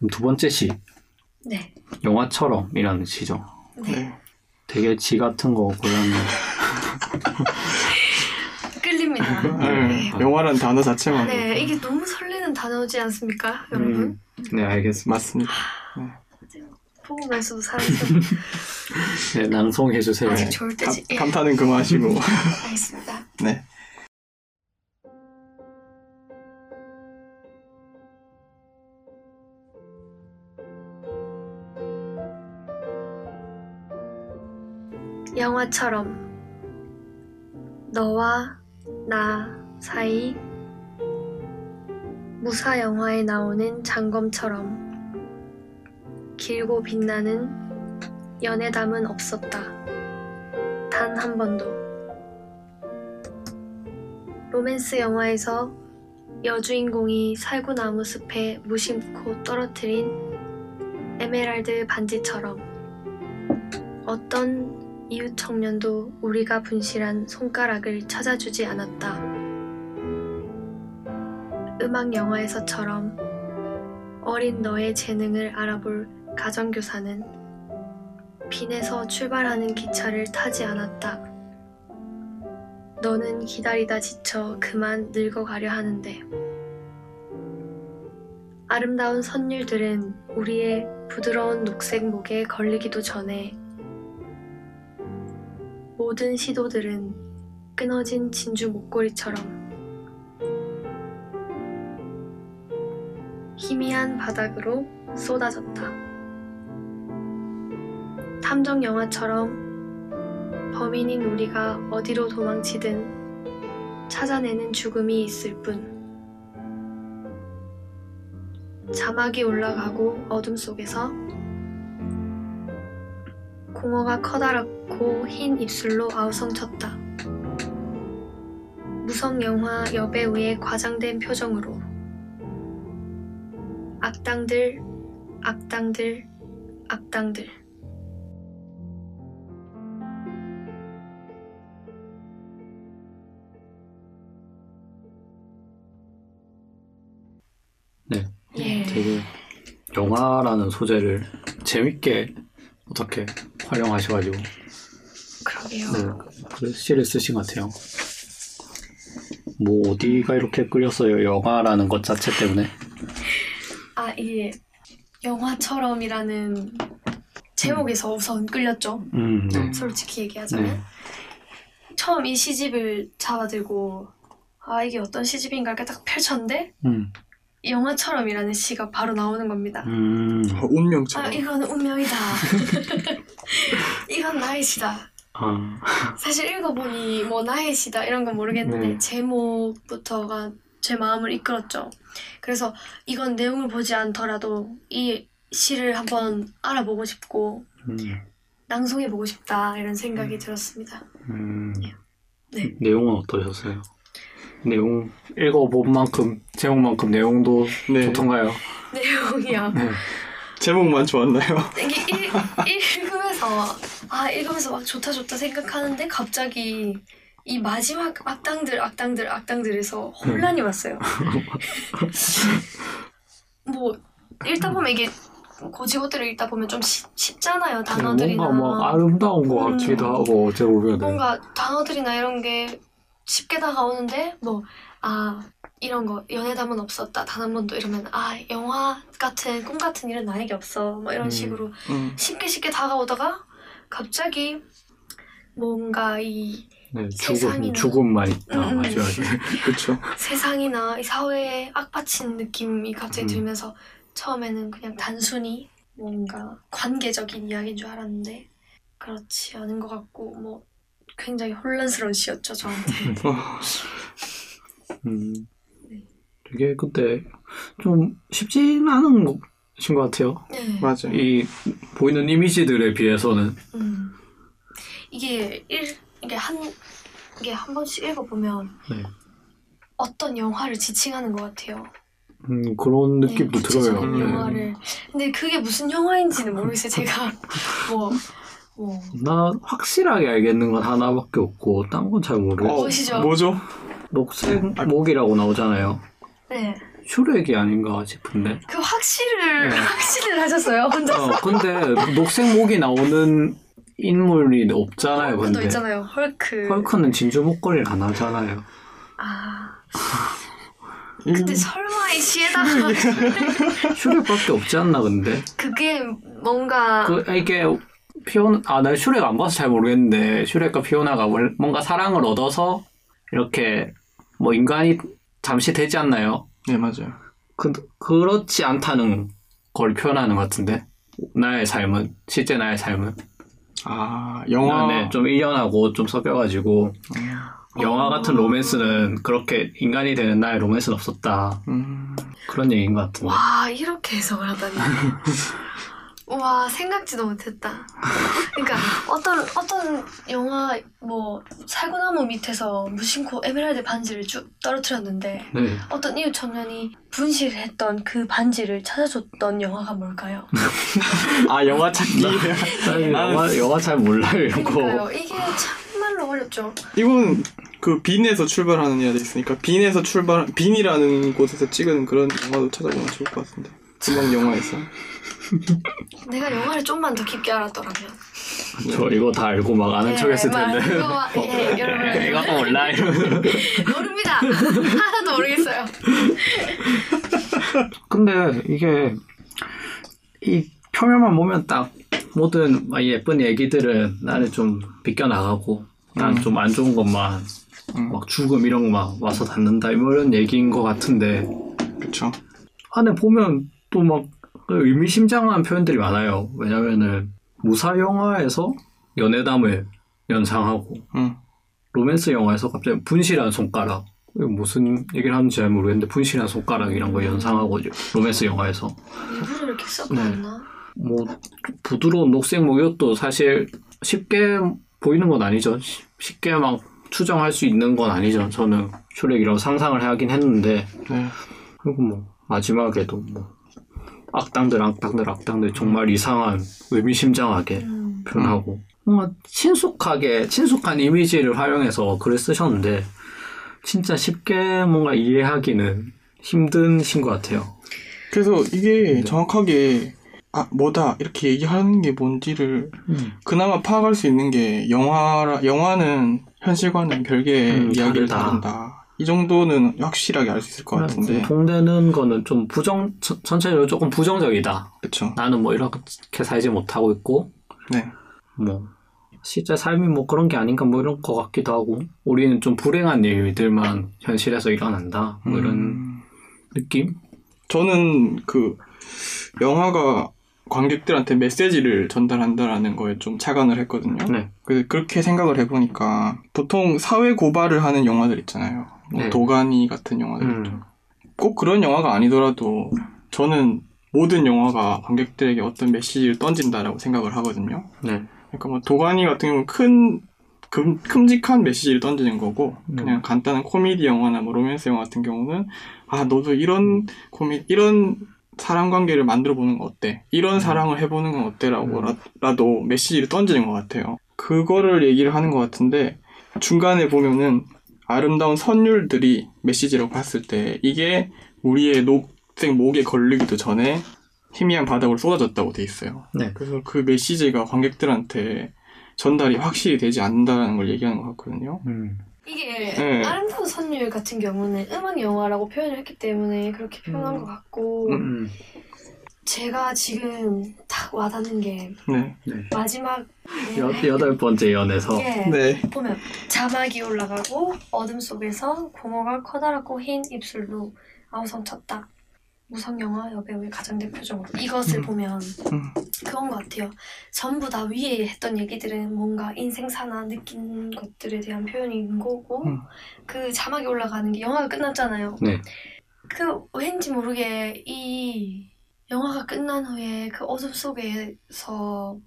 그럼 두 번째 시. 네. 영화처럼이라는 시죠. 네. 되게 지 같은 거 골랐네. 끌립니다. 네. 영화라는 단어 자체만. 네, 이게 너무 설레는 단어지 않습니까, 여러분? 네, 알겠습니다. 맞습니다. 네. 보고 말수도 살았어. 네, 낭송해주세요. 아직 좋을 때지. 감탄은 그만하시고. 알겠습니다. 네. 영화처럼 너와 나 사이 무사 영화에 나오는 장검처럼 길고 빛나는 연애담은 없었다. 단 한 번도. 로맨스 영화에서 여주인공이 살구나무 숲에 무심코 떨어뜨린 에메랄드 반지처럼 어떤 이웃 청년도 우리가 분실한 손가락을 찾아주지 않았다. 음악 영화에서처럼 어린 너의 재능을 알아볼 가정교사는 빈에서 출발하는 기차를 타지 않았다. 너는 기다리다 지쳐 그만 늙어가려 하는데 아름다운 선율들은 우리의 부드러운 녹색 목에 걸리기도 전에 모든 시도들은 끊어진 진주 목걸이처럼 희미한 바닥으로 쏟아졌다. 탐정 영화처럼 범인인 우리가 어디로 도망치든 찾아내는 죽음이 있을 뿐. 자막이 올라가고 어둠 속에서 공허가 커다랗고 흰 입술로 아우성쳤다. 무성 영화 여배우의 과장된 표정으로 악당들, 악당들, 악당들. 네. 예. 되게 영화라는 소재를 재밌게 어떻게 활용하셔가지고 그러게요. 네, 글씨를 쓰신 것 같아요. 뭐 어디가 이렇게 끌렸어요? 영화라는 것 자체 때문에? 아, 이게 영화처럼이라는 제목에서 우선 끌렸죠. 네. 솔직히 얘기하자면. 네. 처음 이 시집을 잡아들고 아, 이게 어떤 시집인가 이렇게 딱 펼쳤는데 영화처럼이라는 시가 바로 나오는 겁니다. 운명처럼. 아, 이건 운명이다. 이건 나의 시다. 사실 읽어보니 뭐 나의 시다 이런 건 모르겠는데 네. 제목부터가 제 마음을 이끌었죠. 그래서 이건 내용을 보지 않더라도 이 시를 한번 알아보고 싶고 낭송해보고 싶다 이런 생각이 들었습니다. 네. 내용은 어떠셨어요? 내용 읽어본 만큼 제목만큼 내용도 네. 좋던가요? 내용이요. 네. 제목만 좋았나요? 이게 읽으면서 막 좋다 생각하는데 갑자기 이 마지막 악당들에서 혼란이 왔어요. 뭐 읽다 보면 이게 고지고대로 읽다 보면 좀 쉽잖아요. 단어들이나 뭔가 막 아름다운 것 같기도 하고 어째 보면 뭔가 단어들이나 이런 게 쉽게 다가오는데 이런 거 연애담은 없었다 단 한 번도 이러면 영화 같은 꿈 같은 일은 나에게 없어 뭐 이런 식으로 쉽게 다가오다가 갑자기 뭔가 이 죽음만 있다. 맞아요. 그렇죠. 세상이나 이 사회에 악받친 느낌이 갑자기 들면서 처음에는 그냥 단순히 뭔가 관계적인 이야기인 줄 알았는데 그렇지 않은 것 같고 뭐 굉장히 혼란스러운 시였죠 저한테. 되게 그때 좀 쉽진 않은 것인 것 같아요. 네. 맞아요. 이 보이는 이미지들에 비해서는 이게 한 번씩 읽어보면 네. 어떤 영화를 지칭하는 것 같아요. 그런 느낌도 들어요. 구체적인 영화를. 근데 그게 무슨 영화인지는 모르겠어요. 제가 나 확실하게 알겠는 건 하나밖에 없고 딴 건 잘 모르겠어요. 무엇이죠? 뭐죠? 녹색 목이라고 나오잖아요. 네. 슈렉이 아닌가 싶은데. 그 확실을 네. 확신을 하셨어요 혼자서. 근데 녹색 목이 나오는 인물이 없잖아요. 헐크도 근데 있잖아요. 헐크. 헐크는 진주 목걸이를 안 하잖아요. 아. 근데 설마 이 시에다가 슈렉밖에 없지 않나 근데. 그게 뭔가 이게 나 슈렉 안 봐서 잘 모르겠는데 슈렉과 피오나가 뭔가 사랑을 얻어서 이렇게 뭐 인간이 잠시 되지 않나요? 네, 맞아요. 그렇지 않다는 걸 표현하는 것 같은데 실제 나의 삶은 영화. 네, 좀 일련하고 좀 섞여가지고 영화 같은 로맨스는 그렇게 인간이 되는 나의 로맨스는 없었다. 그런 얘기인 것 같은데. 와 이렇게 해석을 하다니. 와 생각지도 못했다. 그러니까 어떤 영화 뭐 살구나무 밑에서 무심코 에메랄드 반지를 쭉 떨어뜨렸는데 네. 어떤 이웃 청년이 분실했던 그 반지를 찾아줬던 영화가 뭘까요? 영화 찾기. 영화 잘 몰라요 이런 거. 그러니까요. 이게 참말로 어렵죠. 이건 그 빈에서 출발하는 이야기 있으니까 빈이라는 곳에서 찍은 그런 영화도 찾아보면 좋을 것 같은데. 그냥 영화에서. 내가 영화를 좀만 더 깊게 알았더라면. 저 이거 다 알고 막 아는 척했을 텐데. 여러분. 이거 몰라 이러면. 모릅니다. 하나도 모르겠어요. 근데 이게 이 표면만 보면 딱 모든 예쁜 얘기들은 나는 좀 비껴나가고 난 좀 안 좋은 것만 막 죽음 이런 거만 와서 닿는다 이런 얘기인 것 같은데 그쵸. 안에 보면 또 막 의미심장한 표현들이 많아요. 왜냐면은 무사 영화에서 연애담을 연상하고 로맨스 영화에서 갑자기 분실한 손가락 이거 무슨 얘기를 하는지 잘 모르겠는데 분실한 손가락이란 거 연상하고 로맨스 영화에서 일부러 이렇게 써봤나? 뭐 부드러운 녹색목 이것도 사실 쉽게 보이는 건 아니죠. 쉽게 막 추정할 수 있는 건 아니죠. 저는 슈렉이라고 상상을 하긴 했는데 네. 그리고 뭐 마지막에도 뭐 악당들 정말 이상한 의미심장하게 표현하고 뭔가 친숙한 이미지를 활용해서 글을 쓰셨는데 진짜 쉽게 뭔가 이해하기는 힘든 신 것 같아요. 그래서 이게 정확하게 뭐다 이렇게 얘기하는 게 뭔지를 그나마 파악할 수 있는 게 영화는 현실과는 별개의 이야기를 다룬다. 이 정도는 확실하게 알 수 있을 것 같은데. 공통되는 거는 좀 전체적으로 조금 부정적이다. 그렇죠. 나는 뭐 이렇게 살지 못하고 있고, 네. 뭐 실제 삶이 뭐 그런 게 아닌가 뭐 이런 것 같기도 하고, 우리는 좀 불행한 일들만 현실에서 일어난다. 뭐 이런 느낌? 저는 그 영화가 관객들한테 메시지를 전달한다라는 거에 좀 착안을 했거든요. 네. 그래서 그렇게 생각을 해보니까 보통 사회 고발을 하는 영화들 있잖아요. 뭐 네. 도가니 같은 영화들 있죠. 꼭 그런 영화가 아니더라도 저는 모든 영화가 관객들에게 어떤 메시지를 던진다라고 생각을 하거든요. 네. 그러니까 뭐 도가니 같은 경우는 큼직한 메시지를 던지는 거고 그냥 간단한 코미디 영화나 뭐 로맨스 영화 같은 경우는 너도 이런 사람 관계를 만들어 보는 건 어때? 이런 사랑을 해보는 건 어때라고 메시지를 던지는 것 같아요. 그거를 얘기를 하는 것 같은데 중간에 보면은 아름다운 선율들이 메시지라고 봤을 때 이게 우리의 녹색 목에 걸리기도 전에 희미한 바닥으로 쏟아졌다고 돼 있어요. 네. 그래서 그 메시지가 관객들한테 전달이 확실히 되지 않는다는 걸 얘기하는 것 같거든요. 이게 네. 아름다운 선율 같은 경우는 음악 영화라고 표현을 했기 때문에 그렇게 표현한 것 같고 제가 지금 딱 와닿는 게 네. 마지막 8번째 연에서 네. 보면 자막이 올라가고 어둠 속에서 공허가 커다랗고 흰 입술로 아우성쳤다. 무성영화 여배우의 가장 대표적으로 이것을 보면 그런 것 같아요. 전부 다 위에 했던 얘기들은 뭔가 인생사나 느낀 것들에 대한 표현인 거고 그 자막이 올라가는 게 영화가 끝났잖아요. 네. 그 왠지 모르게 이 영화가 끝난 후에 그 어둠 속에서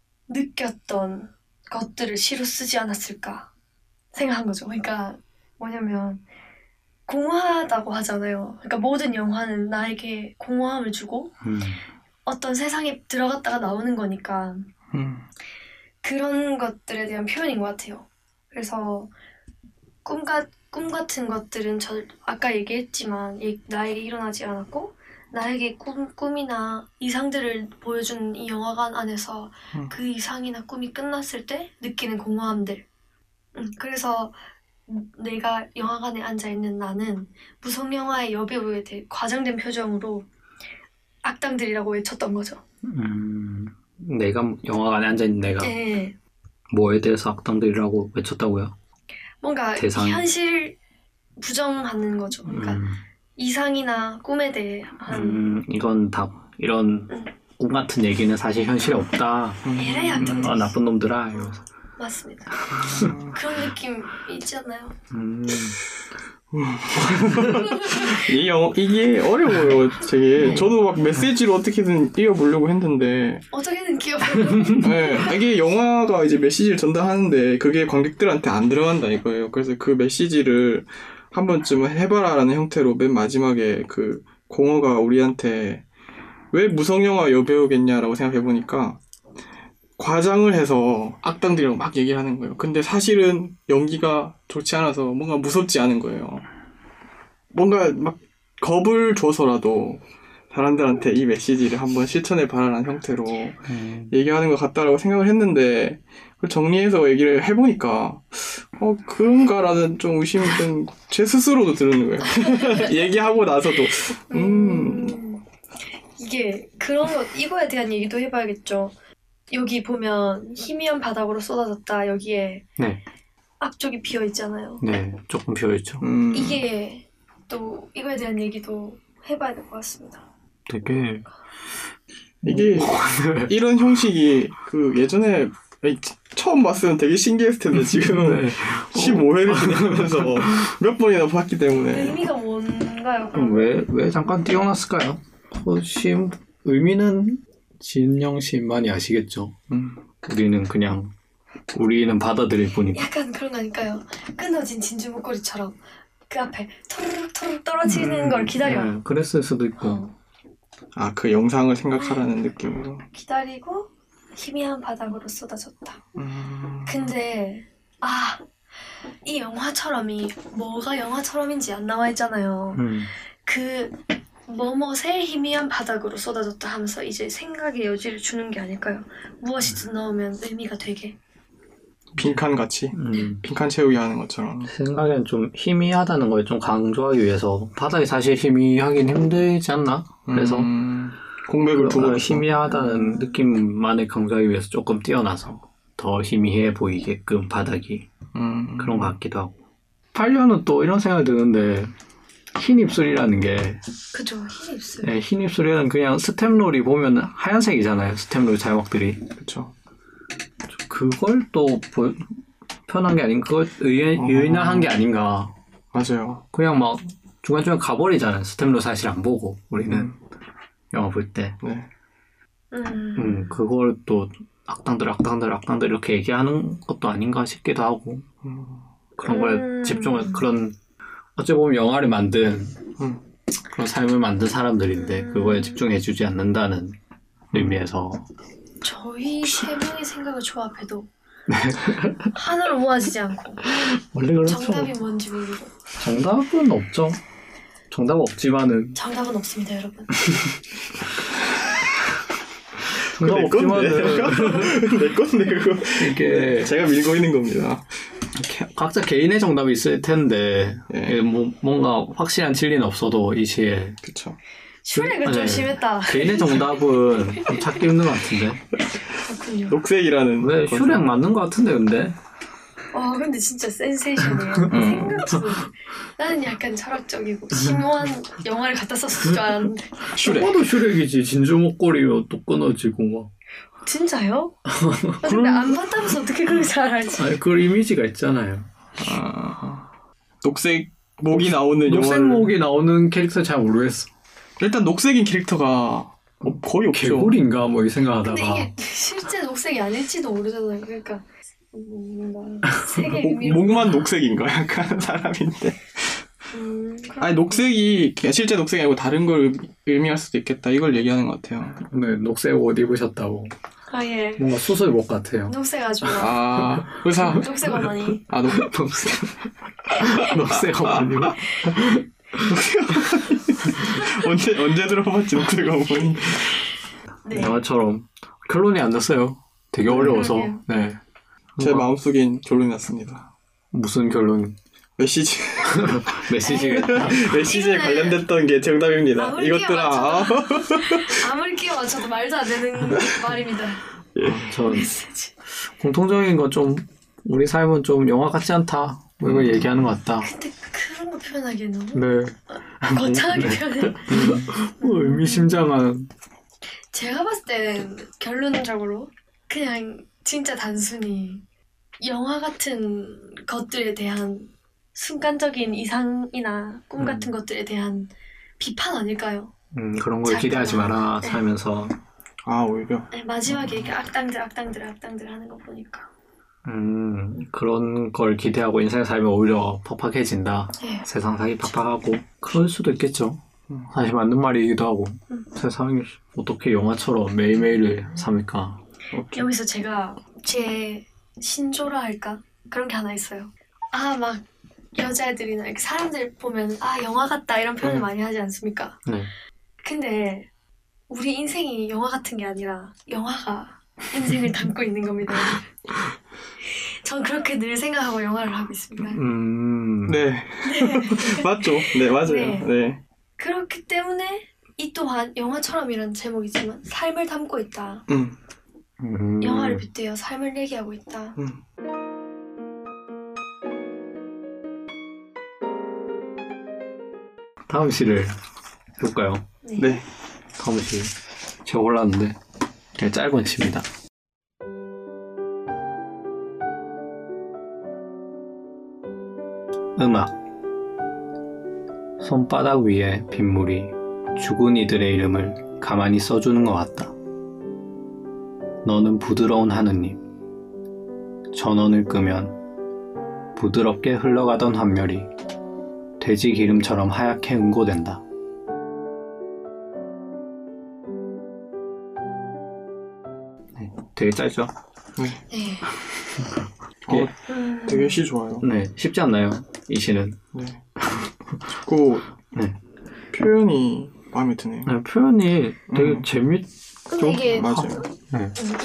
느꼈던 것들을 시로 쓰지 않았을까 생각한 거죠. 그러니까 뭐냐면 공허하다고 하잖아요. 그러니까 모든 영화는 나에게 공허함을 주고 어떤 세상에 들어갔다가 나오는 거니까 그런 것들에 대한 표현인 것 같아요. 그래서 꿈 같은 것들은 아까 얘기했지만 나에게 일어나지 않았고 나에게 꿈이나 이상들을 보여준 이 영화관 안에서 그 이상이나 꿈이 끝났을 때 느끼는 공허함들. 그래서 내가 영화관에 앉아있는 나는 무성영화의 여배우에 대해 과장된 표정으로 악당들이라고 외쳤던 거죠. 내가 영화관에 앉아있는 내가 네. 뭐에 대해서 악당들이라고 외쳤다고요? 뭔가 대상이? 현실 부정하는 거죠. 그러니까 이상이나 꿈에 대해 이건 다 이런 꿈 같은 얘기는 사실 현실에 없다. 에라이 악당들. 나쁜 놈들아 이러면서. 맞습니다. 그런 느낌 있지 않나요? 이게 어려워요. 되게 저도 막 메시지로 어떻게든 이어보려고 했는데 어떻게든 기억을 네, 이게 영화가 이제 메시지를 전달하는데 그게 관객들한테 안 들어간다 이거예요. 그래서 그 메시지를 한 번쯤은 해봐라라는 형태로 맨 마지막에 그 공허가 우리한테 왜 무성영화 여배우겠냐라고 생각해보니까 과장을 해서 악당들이라고 막 얘기를 하는 거예요. 근데 사실은 연기가 좋지 않아서 뭔가 무섭지 않은 거예요. 뭔가 막 겁을 줘서라도 사람들한테 이 메시지를 한번 실천해봐라는 형태로 얘기하는 것 같다라고 생각을 했는데 그걸 정리해서 얘기를 해보니까 그런가라는 좀 의심이 좀 제 스스로도 드는 거예요. 얘기하고 나서도 이게 그런 거 이거에 대한 얘기도 해봐야겠죠. 여기 보면 희미한 바닥으로 쏟아졌다. 여기에 네. 앞쪽이 비어 있잖아요. 네, 조금 비어있죠. 이게 또 이거에 대한 얘기도 해봐야 될 것 같습니다. 되게 이게 이런 형식이 그 예전에 처음 봤으면 되게 신기했을 텐데 지금 15회를 진행하면서 몇 번이나 봤기 때문에 의미가 뭔가요? 그럼 왜 잠깐 띄워놨을까요? 의미는 진영 씨만이 아시겠죠. 우리는 받아들일 뿐이고. 약간 그런 거 아닐까요? 끊어진 진주 목걸이처럼 그 앞에 토르륵 떨어지는 걸 기다려. 네, 그랬을 수도 있고. 그 영상을 생각하라는 느낌으로 기다리고 희미한 바닥으로 쏟아졌다. 근데 이 영화처럼이 뭐가 영화처럼인지 안 나와 있잖아요. 그 뭐뭇의 희미한 바닥으로 쏟아졌다 하면서 이제 생각의 여지를 주는 게 아닐까요? 무엇이든 넣으면 의미가 되게 빈칸같이 빈칸 채우기 하는 것처럼 생각엔 좀 희미하다는 걸 좀 강조하기 위해서 바닥이 사실 희미하긴 힘들지 않나? 그래서 공백을 두고 희미하다는 느낌만을 강조하기 위해서 조금 띄어나서 더 희미해 보이게끔 바닥이 그런 것 같기도 하고 8년은 또 이런 생각이 드는데 흰 입술이라는 게 그죠. 흰 입술. 네, 흰 입술이라는 그냥 스텝롤이 보면 하얀색이잖아요. 스텝롤 자막들이. 그렇죠. 그걸 또 표현한 게 아닌가? 그걸 의인화한 게 아닌가? 맞아요. 그냥 막 중간중간 가버리잖아요. 스텝롤 사실 안 보고 우리는 영화 볼 때. 네. 그걸 또 악당들 이렇게 얘기하는 것도 아닌가 싶기도 하고 그런 거에 집중을 그런 어찌 보면 영화를 만든 그런 삶을 만든 사람들인데 그거에 집중해주지 않는다는 의미에서 저희 세 명의 생각을 조합해도 하나로 모아지지 않고 원래 그렇죠. 정답이 뭔지 모르고 정답은 없죠. 정답은 없지만은 정답은 없습니다, 여러분. 정답 없지만은 내 건데 그거 이게 제가 밀고 있는 겁니다. 각자 개인의 정답이 있을 텐데 예. 뭔가 확실한 진리는 없어도 이 시에 그쵸. 슈렉은 좀 심했다. 개인의 정답은 좀 찾기 힘든 것 같은데 그렇군요. 녹색이라는 왜 슈렉 맞는 것 같은데 근데 근데 진짜 센세이션이에요. 생각지도 나는 약간 철학적이고 심오한 영화를 갖다 썼을 줄 알았는데 슈렉. 저도 슈렉이지. 진주 목걸이로 또 끊어지고 막 진짜요? 근데 안 봤다면서 어떻게 그렇게 잘 알지? 아니 그 이미지가 있잖아요. 녹색 목이 나오는 녹색 영화를 목이 나오는 캐릭터 잘 모르겠어. 일단 녹색인 캐릭터가 거의 없죠. 개구리인가 뭐 이 근데 생각하다가 이게 실제 녹색이 아닐지도 모르잖아요. 그러니까 뭔가 색의 의미로 목만 녹색인가 약간 사람인데. 아니 녹색이 그냥 실제 녹색이 아니고 다른 걸 의미할 수도 있겠다. 이걸 얘기하는 것 같아요. 네, 녹색 옷 입으셨다고. 예. 뭔가 수술복 같아요. 녹색 아줌마. 의사. 녹색 어머니. 녹색. 녹색 어머님. 언제 들어봤지 녹색 어머니. 네. 영화처럼 결론이 안 났어요. 되게 어려워서. 그러게요. 네. 제 마음속엔 결론이 났습니다. 무슨 결론? 메시지. 메시지가 있다. 메시지에 관련됐던 게 정답입니다. 아무리 이것들아. 아무리 끼워 맞춰도 말도 안 되는 말입니다. 전 메시지. 공통적인 건 좀 우리 삶은 좀 영화 같지 않다. 뭐 이걸 얘기하는 것 같다. 근데 그런 거 표현하기엔 너무 네. 거창하게 표현해. 의미심장한. 제가 봤을 땐 결론적으로 그냥 진짜 단순히 영화 같은 것들에 대한 순간적인 이상이나 꿈 같은 것들에 대한 비판 아닐까요? 그런 걸 기대하지 마라. 네. 살면서. 아 오히려. 네, 마지막에 이렇게 악당들 하는 거 보니까 그런 걸 기대하고 인생을 살면 오히려 퍽퍽해진다. 네. 세상 살기 팍팍하고. 그럴 수도 있겠죠. 사실 맞는 말이기도 하고. 세상이 어떻게 영화처럼 매일매일을 삽니까? 여기서 제가 제 신조라 할까? 그런 게 하나 있어요. 막 여자애들이나 이렇게 사람들 보면 영화 같다 이런 표현을 많이 하지 않습니까? 네. 근데 우리 인생이 영화 같은 게 아니라 영화가 인생을 담고 있는 겁니다. 전 그렇게 늘 생각하고 영화를 하고 있습니다. 네. 맞죠. 네 맞아요. 네. 네. 그렇기 때문에 이 또한 영화처럼이란 제목이지만 삶을 담고 있다. 영화를 빗대어 삶을 얘기하고 있다. 다음 시를 볼까요? 네. 다음 시 제가 골랐는데 되게 짧은 시입니다. 음악. 손바닥 위에 빗물이 죽은 이들의 이름을 가만히 써주는 것 같다. 너는 부드러운 하느님. 전원을 끄면 부드럽게 흘러가던 환멸이 돼지 기름처럼 하얗게 응고된다. 네, 되게 짧죠? 네. 되게 시 좋아요. 네, 쉽지 않나요? 이 시는. 네. 자꾸 네. 표현이 마음에 드네요. 네, 표현이 되게 근데 이게 맞아요. 네. 이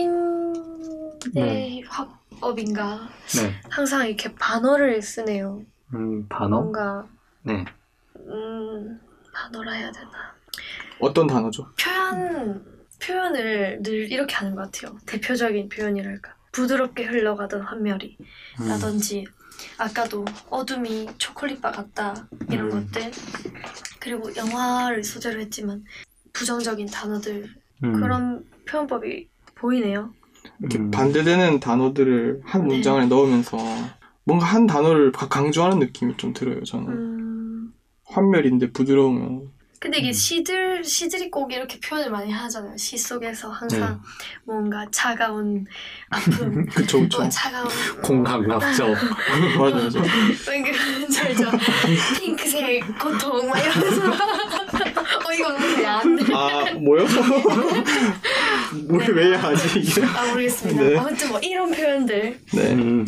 시인의 화법인가 네. 항상 이렇게 반어를 쓰네요. 반어? 뭔가 네. 반어라 해야 되나? 어떤 단어죠? 표현을 늘 이렇게 하는 것 같아요. 대표적인 표현이랄까. 부드럽게 흘러가던 환멸이 라든지 아까도 어둠이 초콜릿바 같다 이런 것들, 그리고 영화를 소재로 했지만 부정적인 단어들, 그런 표현법이 보이네요. 이렇게 반대되는 단어들을 한 문장 안에 넣으면서 뭔가 한 단어를 강조하는 느낌이 좀 들어요. 저는 환멸인데 부드러우면. 근데 이게 시들이 꼭 이렇게 표현을 많이 하잖아요. 시 속에서 항상 뭔가 차가운 아픔, 그쵸. 차가운 공감각적. 맞아요. 저 핑크색 고통 막 이러면서 이거 너무 야한데. 뭐요? 뭘 왜 하지 이게? 모르겠습니다. 네. 아무튼 뭐 이런 표현들 네.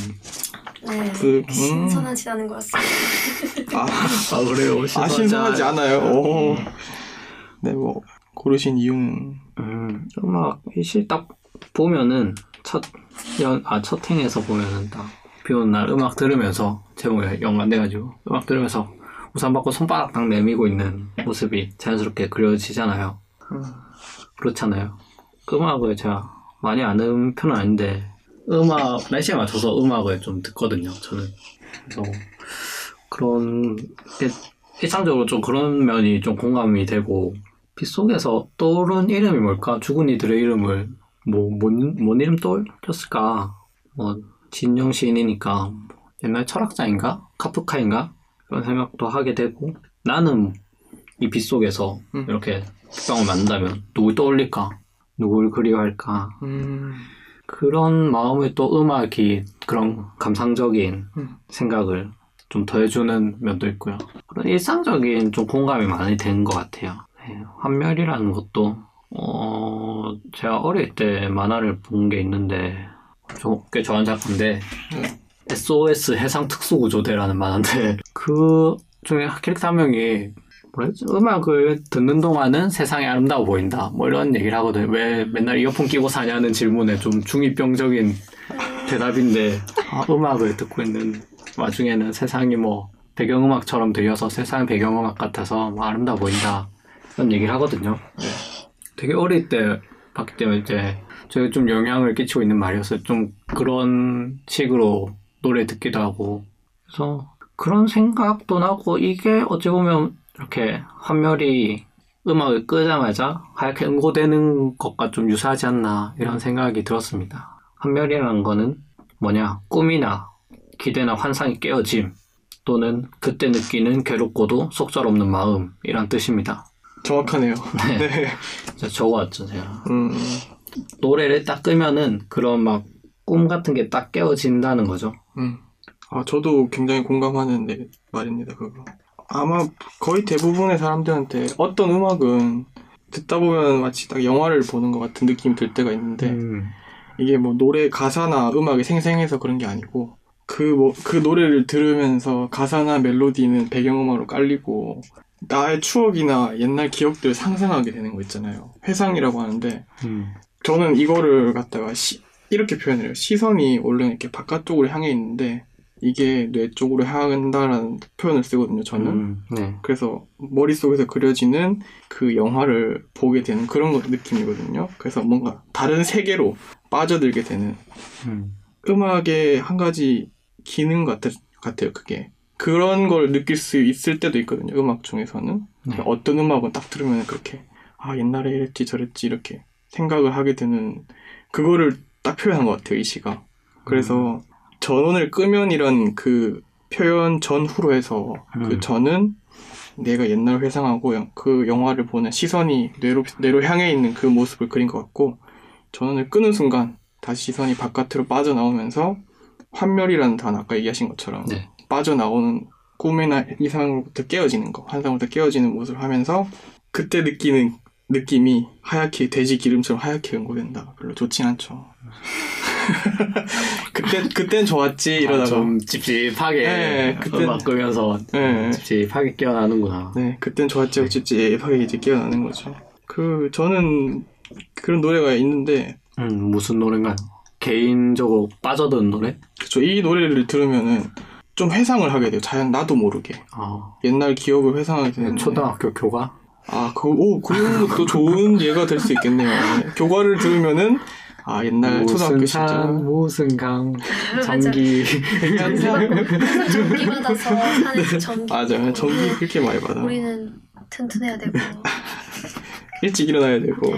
신선하지 않은 것 같습니다. 그래요? 신선하지 않아요. 오. 네, 뭐 고르신 이유는 음악 이 시 딱 보면은 첫 행에서 보면은 딱 비 오는 날 음악 들으면서 제목에 연관돼가지고 음악 들으면서 우산 받고 손바닥 딱 내밀고 있는 모습이 자연스럽게 그려지잖아요. 그렇잖아요. 음악을 제가 많이 아는 편은 아닌데 날씨에 맞춰서 음악을 좀 듣거든요. 저는 그래서 그런 일상적으로 좀 그런 면이 좀 공감이 되고, 빗속에서 떠오른 이름이 뭘까? 죽은 이들의 이름을 뭔 이름 떠올렸을까? 진영 시인이니까 옛날 철학자인가? 카프카인가? 그런 생각도 하게 되고, 나는 이 빗속에서 이렇게 빗방울 만든다면 누굴 떠올릴까? 누굴 그리워할까? 그런 마음을 또 음악이 그런 감상적인 생각을 좀 더해주는 면도 있고요. 그런 일상적인 좀 공감이 많이 되는 것 같아요. 네, 환멸이라는 것도 제가 어릴 때 만화를 본 게 있는데 꽤 좋아하는 작가인데 SOS 해상 특수구조대라는 만화인데 그 중에 캐릭터 한 명이 뭐랬지? 음악을 듣는 동안은 세상이 아름다워 보인다. 뭐 이런 얘기를 하거든요. 왜 맨날 이어폰 끼고 사냐는 질문에 좀 중2병적인 대답인데 음악을 듣고 있는 와중에는 세상이 뭐 배경음악처럼 들려서 세상 배경음악 같아서 뭐 아름다워 보인다. 이런 얘기를 하거든요. 되게 어릴 때 봤기 때문에 이제 저게 좀 영향을 끼치고 있는 말이었어요. 좀 그런 식으로 노래 듣기도 하고 그래서 그런 생각도 나고 이게 어찌 보면 이렇게 환멸이 음악을 끄자마자 하얗게 응고되는 것과 좀 유사하지 않나 이런 생각이 들었습니다. 환멸이라는 거는 뭐냐? 꿈이나 기대나 환상이 깨어짐 또는 그때 느끼는 괴롭고도 속절없는 마음이란 뜻입니다. 정확하네요. 네. 네. 제가 적어왔죠, 제가. 노래를 딱 끄면은 그런 막 꿈 같은 게 딱 깨어진다는 거죠. 저도 굉장히 공감하는 말입니다, 그거. 아마 거의 대부분의 사람들한테 어떤 음악은 듣다 보면 마치 딱 영화를 보는 것 같은 느낌이 들 때가 있는데 이게 뭐 노래 가사나 음악이 생생해서 그런 게 아니고 그 노래를 들으면서 가사나 멜로디는 배경음악으로 깔리고 나의 추억이나 옛날 기억들을 상상하게 되는 거 있잖아요. 회상이라고 하는데 저는 이거를 갖다가 이렇게 표현을 해요. 시선이 원래 이렇게 바깥쪽으로 향해 있는데 이게 뇌 쪽으로 향한다라는 표현을 쓰거든요, 저는. 네. 그래서 머릿속에서 그려지는 그 영화를 보게 되는 그런 느낌이거든요. 그래서 뭔가 다른 세계로 빠져들게 되는 음악의 한 가지 기능 같아요, 그게. 그런 걸 느낄 수 있을 때도 있거든요, 음악 중에서는. 어떤 음악은 딱 들으면 그렇게 옛날에 이랬지 저랬지 이렇게 생각을 하게 되는 그거를 딱 표현한 것 같아요, 이 시가. 그래서 전원을 끄면이란 그 표현 전후로 해서 그 전은 내가 옛날 회상하고 그 영화를 보는 시선이 뇌로 향해 있는 그 모습을 그린 것 같고 전원을 끄는 순간 다시 시선이 바깥으로 빠져나오면서 환멸이라는 단어 아까 얘기하신 것처럼 빠져나오는 꿈이나 이상으로부터 깨어지는 거 환상으로부터 깨어지는 모습을 하면서 그때 느끼는 느낌이 하얗게 돼지 기름처럼 하얗게 연고된다. 별로 좋진 않죠. 그땐 좋았지 이러다가 좀 찝찝하게 음악 끄면서 찝찝하게 깨어나는구나. 네, 그땐 좋았지 찝찝하게 이제 깨어나는 거죠. 저는 그런 노래가 있는데 무슨 노래인가요? 개인적으로 빠져든 노래? 그렇죠. 이 노래를 들으면은 좀 회상을 하게 돼요. 나도 모르게. 옛날 기억을 회상하게 되는. 초등학교 교과? 그런 것도 좋은 예가 될 수 있겠네요. 교과를 들으면은 옛날 초등학교 시절 무슨 강 전기 전기 받아서 산에서 전기 맞아요. 전기 그렇게 많이 받아. 우리는 튼튼해야 되고 일찍 일어나야 되고.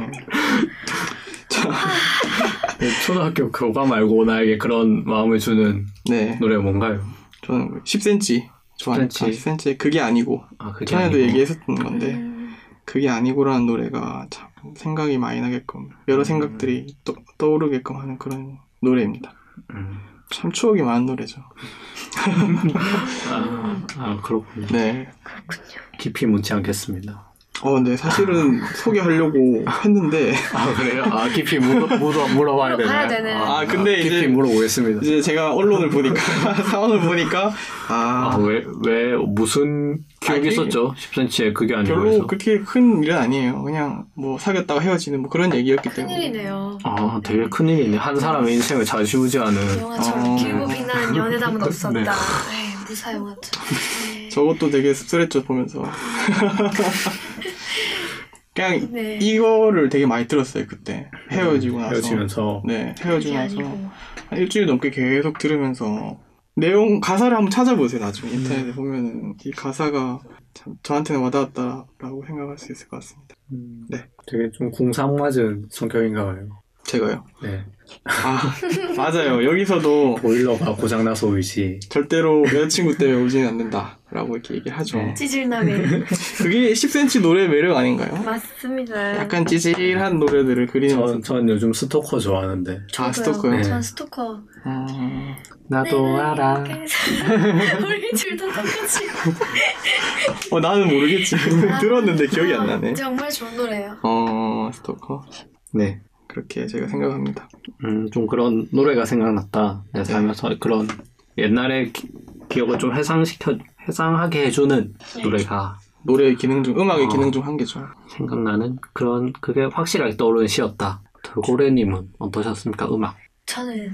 초등학교 교과 말고 나에게 그런 마음을 주는 노래가 뭔가요? 저는 10cm 좋아하니까 10cm 그게 아니고 전에도 얘기했었던 건데 그게 아니고라는 노래가 참 생각이 많이 나게끔 여러 생각들이 떠오르게끔 하는 그런 노래입니다. 참 추억이 많은 노래죠. 그렇군요. 네. 그렇군요. 깊이 묻지 않겠습니다. 네, 사실은 소개하려고 했는데. 그래요? 깊이 물어봐야 되나요? 근데 깊이 이제 물어보겠습니다. 이제 제가 언론을 보니까, 상황을 보니까, 왜, 무슨 기억이 있었죠? 10cm에 그게 아니고. 별로 해서. 그렇게 큰 일은 아니에요. 그냥 뭐 사귀었다가 헤어지는 뭐 그런 얘기였기 때문에. 큰일이네요. 되게 큰일이네. 한 사람의 인생을 좌지우지하는. 영화처럼 길고 빛나는 연애담은 없었다. 에이, 무사 영화처럼. 저것도 되게 씁쓸했죠, 보면서. 그냥 이거를 되게 많이 들었어요, 그때. 헤어지고 나서. 헤어지면서. 네, 헤어지고 나서. 한 일주일 넘게 계속 들으면서. 가사를 한번 찾아보세요, 나중에. 인터넷에 보면은. 이 가사가 참 저한테는 와닿았다라고 생각할 수 있을 것 같습니다. 네. 되게 좀 궁상맞은 성격인가 봐요. 제가요? 네. 맞아요. 여기서도 보일러가 고장나서 울지 절대로 여자친구 때문에 울지는 않는다라고 이렇게 얘기를 하죠. 찌질나게. 그게 10cm 노래의 매력 아닌가요? 맞습니다. 약간 찌질한 노래들을 그리는. 전 요즘 스토커 좋아하는데. 스토커요? 네. 전 스토커. 나도 알아. 우리 둘 다 똑같이. 나는 모르겠지. 들었는데 기억이 안 나네. 정말 좋은 노래예요. 스토커. 네. 그렇게 제가 생각합니다. 좀 그런 노래가 생각났다. 내 살면서 그런 옛날의 기억을 좀 회상하게 해주는 노래가 노래의 기능 중 음악의 기능 중 한 개죠. 생각나는 그런 그게 확실하게 떠오르는 시였다. 돌고래님은 어떠셨습니까? 음악? 저는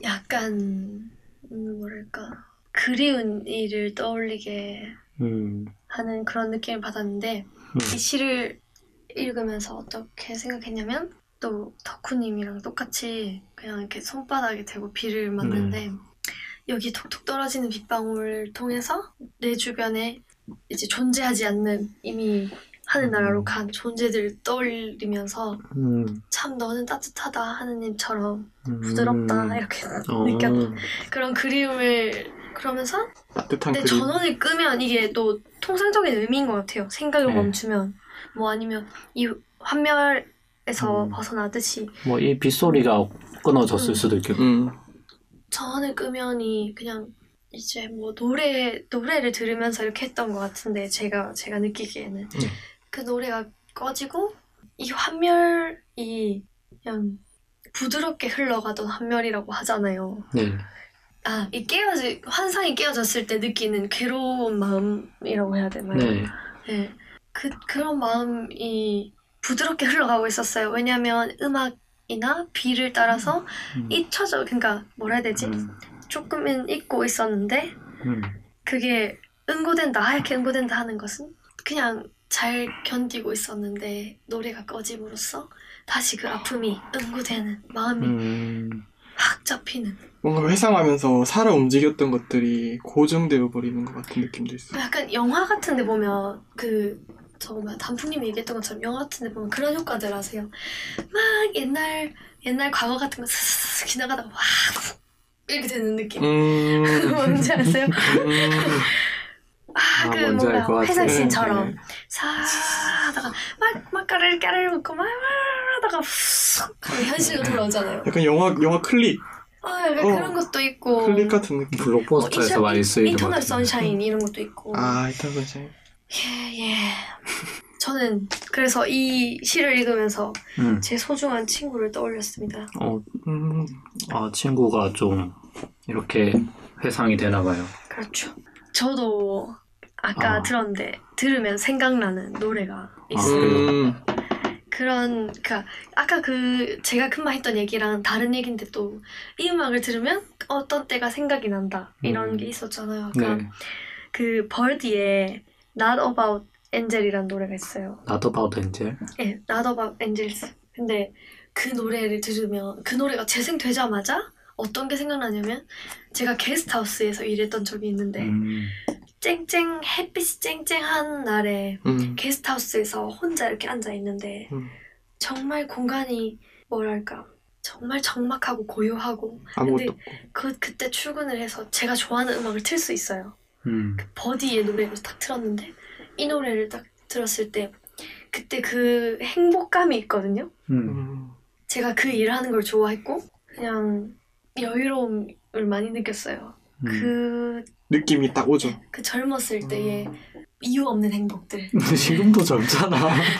약간 뭐랄까 그리운 일을 떠올리게 하는 그런 느낌을 받았는데 이 시를 읽으면서 어떻게 생각했냐면 또 덕후님이랑 똑같이 그냥 이렇게 손바닥에 대고 비를 맞는데 여기 톡톡 떨어지는 빗방울을 통해서 내 주변에 이제 존재하지 않는 이미 하늘나라로 간 존재들을 떠올리면서 참 너는 따뜻하다 하느님처럼 부드럽다 이렇게 느꼈던 그런 그리움을 그러면서 따뜻한 근데 그림. 전원을 끄면 이게 또 통상적인 의미인 것 같아요. 생각을 멈추면 뭐 아니면 이 환멸에서 벗어나듯이 뭐 이 빗소리가 끊어졌을 수도 있겠고 전원을 끄면이 그냥 이제 뭐 노래를 들으면서 이렇게 했던 것 같은데 제가 느끼기에는 그 노래가 꺼지고 이 환멸이 그냥 부드럽게 흘러가던 환멸이라고 하잖아요. 네. 이 환상이 깨어졌을 때 느끼는 괴로운 마음이라고 해야 되나요? 네. 네. 그런 마음이 부드럽게 흘러가고 있었어요. 왜냐하면 음악이나 비를 따라서 잊혀져, 그러니까 뭐라 해야 되지? 조금은 잊고 있었는데 그게 하얗게 응고된다 하는 것은 그냥 잘 견디고 있었는데 노래가 꺼짐으로써 다시 그 아픔이 응고되는 마음이 확 잡히는 뭔가 회상하면서 살아 움직였던 것들이 고정되어 버리는 것 같은 느낌도 있어요. 약간 영화 같은 데 보면 단풍님이 얘기했던 것처럼 영화 같은 데 보면 그런 효과들 아세요? 막 옛날 과거 같은 거 스스스 지나가다가 와 이렇게 되는 느낌. 뭔지 아세요? 뭔지 알 것 같아. 회상씬처럼 사 하다가 막 까르르 먹고 막 하다가 훅 현실로 돌아오잖아요. 약간 영화 클릭. 약간 그런 것도 있고. 클릭 같은 느낌. 블록버스터에서 많이 쓰이는 것 같은데. 이터널 선샤인 이런 것도 있고. 이터널 선샤인. 예. 저는 그래서 이 시를 읽으면서 제 소중한 친구를 떠올렸습니다. 친구가 좀 이렇게 회상이 되나 봐요. 그렇죠. 저도 아까 들으면 생각나는 노래가 있어요. 아까 제가 금방 했던 얘기랑 다른 얘기인데 또 이 음악을 들으면 어떤 때가 생각이 난다 이런 게 있었잖아요. 아까 그 벌디의 Not About Angel이라는 노래가 있어요. Not About Angel? 네, Not About Angels. 근데 그 노래를 들으면 그 노래가 재생되자마자 어떤 게 생각나냐면 제가 게스트하우스에서 일했던 적이 있는데 햇빛이 쨍쨍한 날에 게스트하우스에서 혼자 이렇게 앉아있는데 정말 공간이 뭐랄까 정말 적막하고 고요하고 아무것도 근데 그때 출근을 해서 제가 좋아하는 음악을 틀 수 있어요. 그 버디의 노래를 딱 틀었는데 이 노래를 딱 들었을 때 그때 그 행복감이 있거든요. 제가 그 일을 하는 걸 좋아했고 그냥 여유로움을 많이 느꼈어요. 그 느낌이 딱 오죠. 그 젊었을 때의 이유 없는 행복들. 지금도 젊잖아.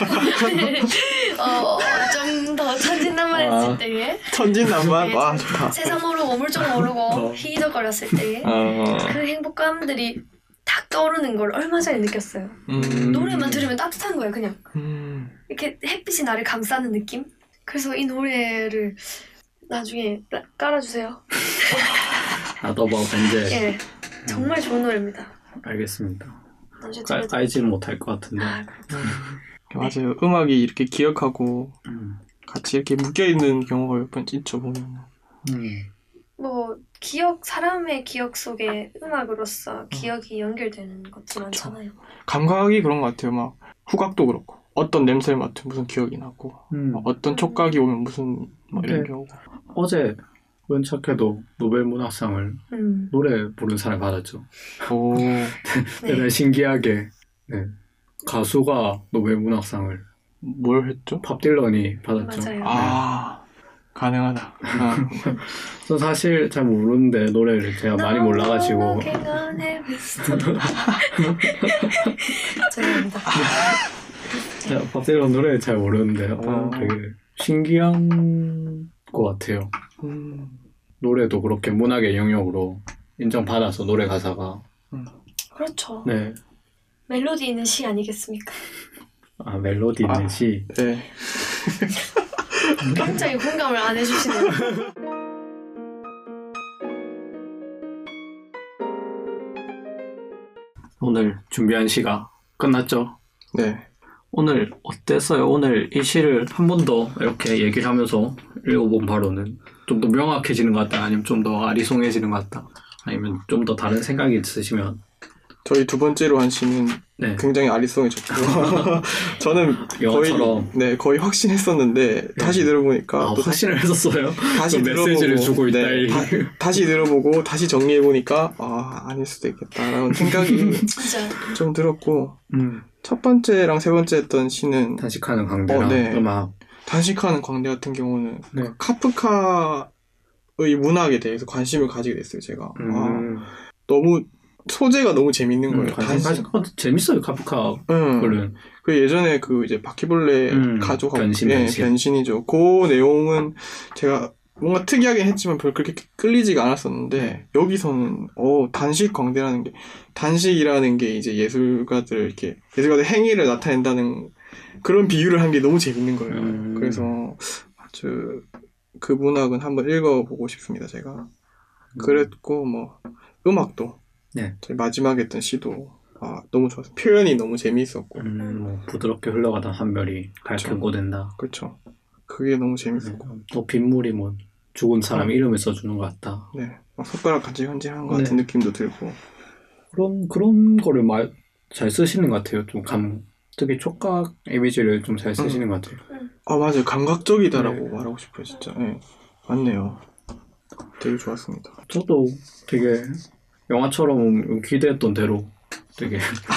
좀 더 천진난만했을 때에. 천진난만? 와 좋다. 세상 모르고 물정 모르고 희덕거렸을 때에 그 행복감들이 딱 떠오르는 걸 얼마 전에 느꼈어요. 노래만 들으면 따뜻한 거예요, 그냥. 이렇게 햇빛이 나를 감싸는 느낌? 그래서 이 노래를 나중에 깔아주세요. Not About Angel. 예, 정말 좋은 노래입니다. 알겠습니다. 알지는 못할 것 같은데. 맞아요. 음악이 이렇게 기억하고 같이 이렇게 묶여있는 경우가 몇 번 있죠, 보면. 뭐 사람의 기억 속에 음악으로서 기억이 연결되는 것도 많잖아요. 감각이 그런 것 같아요. 막 후각도 그렇고 어떤 냄새를 맡으면 무슨 기억이 나고 어떤 촉각이 오면 무슨 이런 게 오고. 어제 은착해도 노벨 문학상을 노래 부른 사람이 받았죠. 오. 대단히 신기하게 가수가 노벨 문학상을 뭘 했죠? 밥 딜런이 받았죠. 맞아요. 가능하다. 저 사실 잘 모르는데 노래를 제가 많이 몰라가지고. 죄송합니다. 밥 딜런 노래를 잘 모르는데 되게 신기한 것 같아요. 노래도 그렇게 문학의 영역으로 인정받아서 노래 가사가. 그렇죠. 네. 멜로디 있는 시 아니겠습니까? 아, 멜로디 있는 시. 네. 굉장히 공감을 안 해주시네요. 오늘 준비한 시가 끝났죠? 네. 오늘 어땠어요? 오늘 이 시를 한 번 더 이렇게 얘기를 하면서 읽어본 바로는 좀 더 명확해지는 것 같다? 아니면 좀 더 아리송해지는 것 같다? 아니면 좀 더 다른 생각이 있으시면 저희 두 번째로 한 시는 네. 굉장히 아리송해졌고 저는 영화처럼 거의 확신했었는데 다시 들어보니까 또 확신을 했었어요? 다시 메시지를 주고 있다. 네, 다시 들어보고 다시 정리해보니까 아닐 수도 있겠다라는 생각이 진짜. 좀 들었고 첫 번째랑 세 번째 했던 시는 단식하는 광대랑 네. 음악. 단식하는 광대 같은 경우는 네. 카프카의 문학에 대해서 관심을 가지게 됐어요. 제가 너무 소재가 너무 재밌는 거예요. 재밌어요, 카프카. 그거는. 그 예전에 그 이제 바퀴벌레 가족 변신이죠. 그 내용은 제가 뭔가 특이하긴 했지만 별로 그렇게 끌리지가 않았었는데 여기서는 단식 광대라는 게 단식이라는 게 이제 예술가들 행위를 나타낸다는 그런 비유를 한 게 너무 재밌는 거예요. 그래서 아주 그 문학은 한번 읽어보고 싶습니다. 제가 그랬고 뭐 음악도 네. 저희 마지막에 했던 시도 너무 좋았어요. 표현이 너무 재미있었고 뭐 부드럽게 흘러가던 한별이 밝게 고된다. 그렇죠. 그게 너무 재밌었고 또 빗물이 뭐 죽은 사람 이름을 써주는 것 같다. 네, 손가락 간질간질한 것 같은 느낌도 들고 그런 거를 잘 쓰시는 것 같아요. 좀 특히 촉각 이미지를 좀 잘 쓰시는 것 같아요. 맞아요. 감각적이다라고 말하고 싶어요. 진짜. 네, 맞네요. 되게 좋았습니다. 저도 되게 영화처럼 기대했던 대로 되게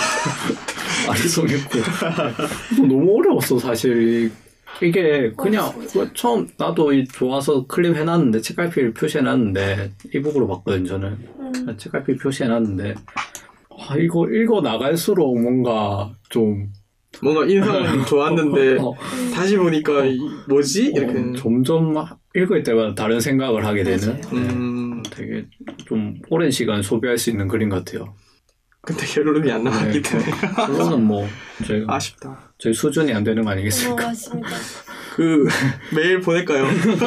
아리송했고 너무 어려웠어 사실. 이게 그냥 처음 나도 좋아서 클립 해놨는데 책갈피를 표시해놨는데 이북으로 봤거든 저는. 책갈피 표시해놨는데 이거 읽어 나갈수록 뭔가 인상은 좋았는데 다시 보니까 뭐지? 이렇게 점점 읽을 때마다 다른 생각을 하게 되는 되게 좀 오랜 시간 소비할 수 있는 글인 것 같아요. 근데 결론이 안 나왔기 때문에 결론은 뭐 저희가 아쉽다. 저희 수준이 안 되는 거 아니겠습니까? 맞습니다. 메일 보낼까요?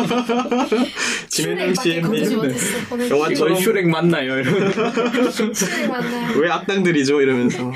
지민영 CM님 영화 저희 슈렉 맞나요? 슈렉 맞나요? 왜 악당들이죠? 이러면서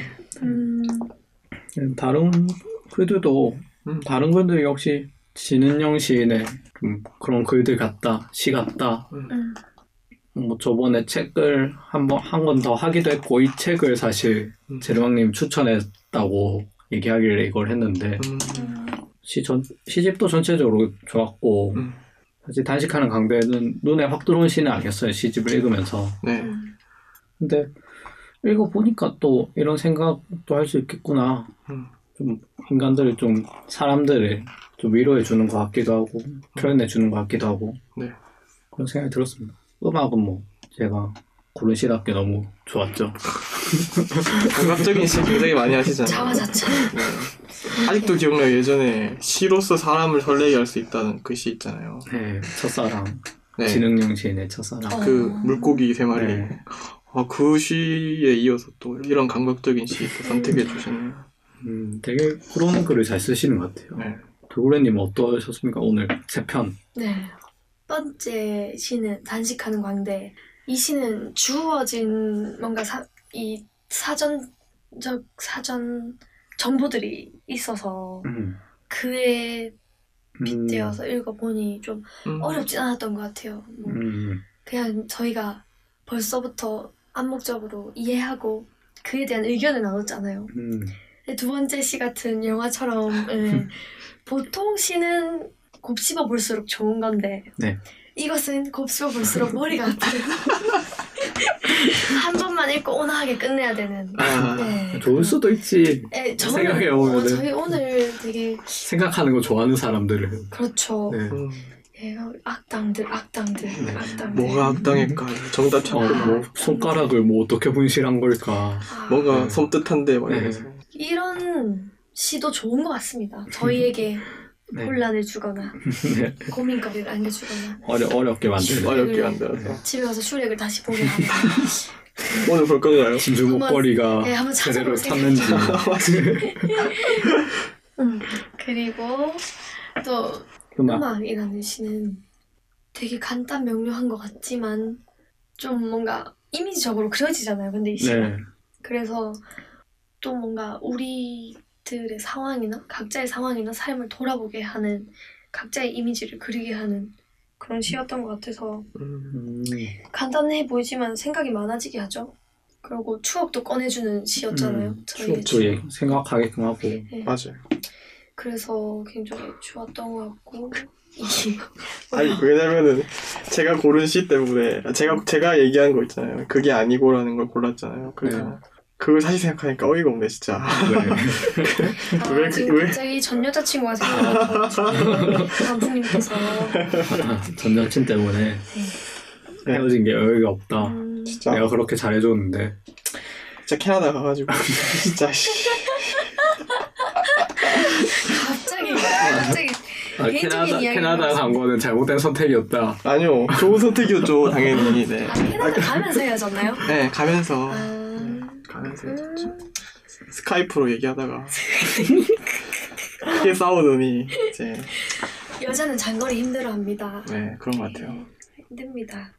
다른 글들도 다른 글들 역시 진은영 시인의 좀 그런 글들 같다, 시 같다. 뭐 저번에 책을 한 권 더 하기도 했고 이 책을 사실 제르왕님 추천했다고 얘기하길래 이걸 했는데 시집도 전체적으로 좋았고 사실 단식하는 강대는 눈에 확 들어온 시는 아니었어요. 시집을 읽으면서. 네. 근데 읽어보니까 또 이런 생각도 할 수 있겠구나. 좀 인간들을 사람들을 좀 위로해주는 것 같기도 하고 표현해주는 것 같기도 하고 네. 그런 생각이 들었습니다. 음악은 뭐 제가 고른 시답게 너무 좋았죠. 감각적인 시 굉장히 많이 하시잖아요. 자화자찬. 네. 아직도 기억나요. 예전에 시로서 사람을 설레게 할 수 있다는 그 시 있잖아요. 네, 첫사랑. 네. 진흥영 시인의 첫사랑. 그 물고기 3마리. 네. 그 시에 이어서 또 이런 감각적인 시 선택해 주셨네요. 되게 그런 글을 잘 쓰시는 것 같아요. 네. 돌고래님 어떠셨습니까? 오늘 3편. 네. 첫 번째 시는 단식하는 광대. 이 시는 주어진 뭔가 이 사전 정보들이 있어서 그에 빗대어서 읽어보니 좀 어렵진 않았던 것 같아요. 그냥 저희가 벌써부터 암묵적으로 이해하고 그에 대한 의견을 나눴잖아요. 두 번째 시 같은 영화처럼 보통 시는 곱씹어 볼수록 좋은 건데 네. 이것은 곱씹어 볼수록 머리가 아프고 한 번만 읽고 온화하게 끝내야 되는. 네. 좋을 수도 있지. 네, 생각해보면 저희 오늘 되게 생각하는 거 좋아하는 사람들은 그렇죠. 네. 악당들. 뭐가 악당일까? 정답 찾고 뭐 손가락을 뭐 어떻게 분실한 걸까? 뭔가 섬뜩한데 막 이러면서. 이런 시도 좋은 것 같습니다. 저희에게 네. 혼란을 주거나 네. 고민거리를 안겨주거나 어렵게 만들어. 어렵게 만들어서 집에 가서 슈렉을 다시 보게 하는 오늘 볼 건가요? 진주 목걸이가 네, 한번 제대로 찾아보세요. 탔는지. 그리고 또 음악이라는 시는 되게 간단 명료한 것 같지만 좀 뭔가 이미지적으로 그려지잖아요. 근데 이 시가 네. 그래서 또 뭔가 우리들의 상황이나 각자의 상황이나 삶을 돌아보게 하는 각자의 이미지를 그리게 하는 그런 시였던 것 같아서 간단해 보이지만 생각이 많아지게 하죠. 그리고 추억도 꺼내주는 시였잖아요. 저희의 추억도 생각하게끔 하고. 네. 맞아요. 그래서 굉장히 좋았던 것 같고 아니 왜냐면은 제가 고른 시 때문에 제가 얘기한 거 있잖아요. 그게 아니고라는 걸 골랐잖아요. 그래서 그걸 사실 생각하니까 어이가 없네 진짜. 왜? 지금 갑자기 전 여자친구가 생각나서 감독님께서 전 여친 때문에 헤어진 게 어이가 없다. 진짜 내가 그렇게 잘해줬는데. 진짜 캐나다 가가지고 진짜 갑자기 캐나다 간 거는 잘못된 선택이었다. 아니요 좋은 선택이었죠 당연히. 네. 캐나다 가면서 헤어졌나요? 네 가면서 헤어졌죠. 스카이프로 얘기하다가 크게 싸우더니 이제 여자는 장거리 힘들어합니다. 네 그런 것 같아요. 힘듭니다.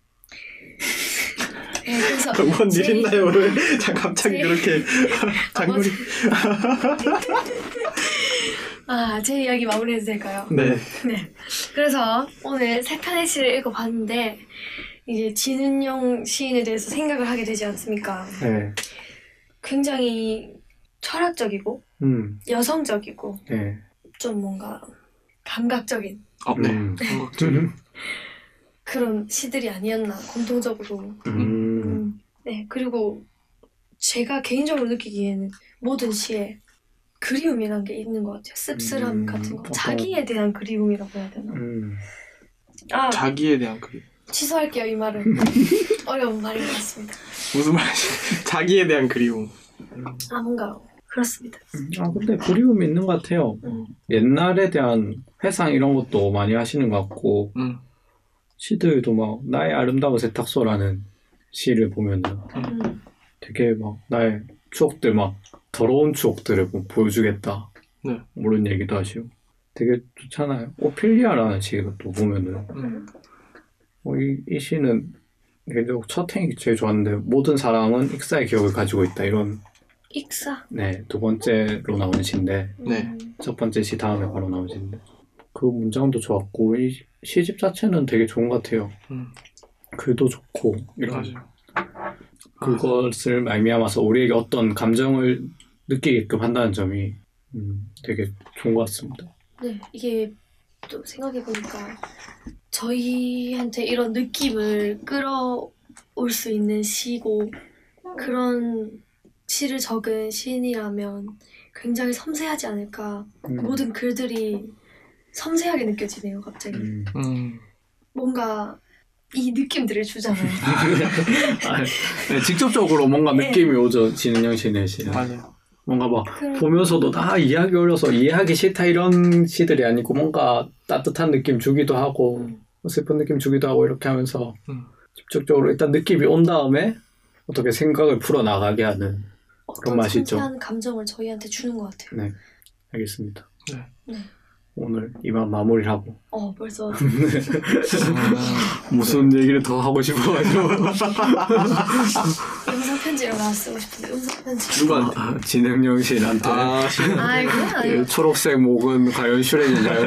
네, 그래서 뭔일 있나요? 왜 갑자기 그렇게 장거리 제 이야기 마무리해도 될까요? 네. 네. 그래서 오늘 세 편의 시를 읽어봤는데 이제 진은영 시인에 대해서 생각을 하게 되지 않습니까? 네. 굉장히 철학적이고 여성적이고 좀 뭔가 감각적인 감각적인 그런 시들이 아니었나 공통적으로. 네. 그리고 제가 개인적으로 느끼기에는 모든 시에 그리움이란 게 있는 것 같아요. 씁쓸함 같은 거. 자기에 대한 그리움이라고 해야 되나? 자기에 대한 그리움. 취소할게요, 이 말은. 어려운 말인 것 같습니다. 무슨 말이지? 자기에 대한 그리움. 뭔가 그렇습니다. 근데 그리움이 있는 것 같아요. 옛날에 대한 회상 이런 것도 많이 하시는 것 같고 시들도 막 나의 아름다운 세탁소라는 시를 보면은 되게 막 나의 추억들 막 더러운 추억들을 보여주겠다. 그런 얘기도 하시고 되게 좋잖아요. 오피리아라는 시를 또 보면은 이 시는 개인적으로 첫 행이 제일 좋았는데 모든 사람은 익사의 기억을 가지고 있다. 이런 익사? 네, 두 번째로 나오는 시인데 첫 번째 시 다음에 바로 나오는 시인데 그 문장도 좋았고 이 시집 자체는 되게 좋은 것 같아요. 글도 좋고 이런 그것을 말미암아서 우리에게 어떤 감정을 느끼게끔 한다는 점이 되게 좋은 것 같습니다. 네, 이게 또 생각해보니까 저희한테 이런 느낌을 끌어올 수 있는 시고 그런 시를 적은 시인이라면 굉장히 섬세하지 않을까. 모든 글들이 섬세하게 느껴지네요, 갑자기. 뭔가 이 느낌들을 주잖아요. 네, 직접적으로 뭔가 느낌이 오죠, 진은영 시인의 시는. 맞아요. 뭔가 막 보면서도 이해하기 어려서 이해하기 싫다 이런 시들이 아니고 뭔가 따뜻한 느낌 주기도 하고 슬픈 느낌 주기도 하고 이렇게 하면서 직접적으로 일단 느낌이 온 다음에 어떻게 생각을 풀어나가게 하는 그런 맛이 있죠. 섬세한 감정을 저희한테 주는 것 같아요. 네, 알겠습니다. 네. 오늘 이만 마무리를 하고 벌써 무슨 얘기를 더 하고 싶어가지고 영상 편지로 나 쓰고 싶은데 음성 편지 누가 진흥영 시인한테 그건 아니에요. 초록색 목은 과연 슈렉인가요?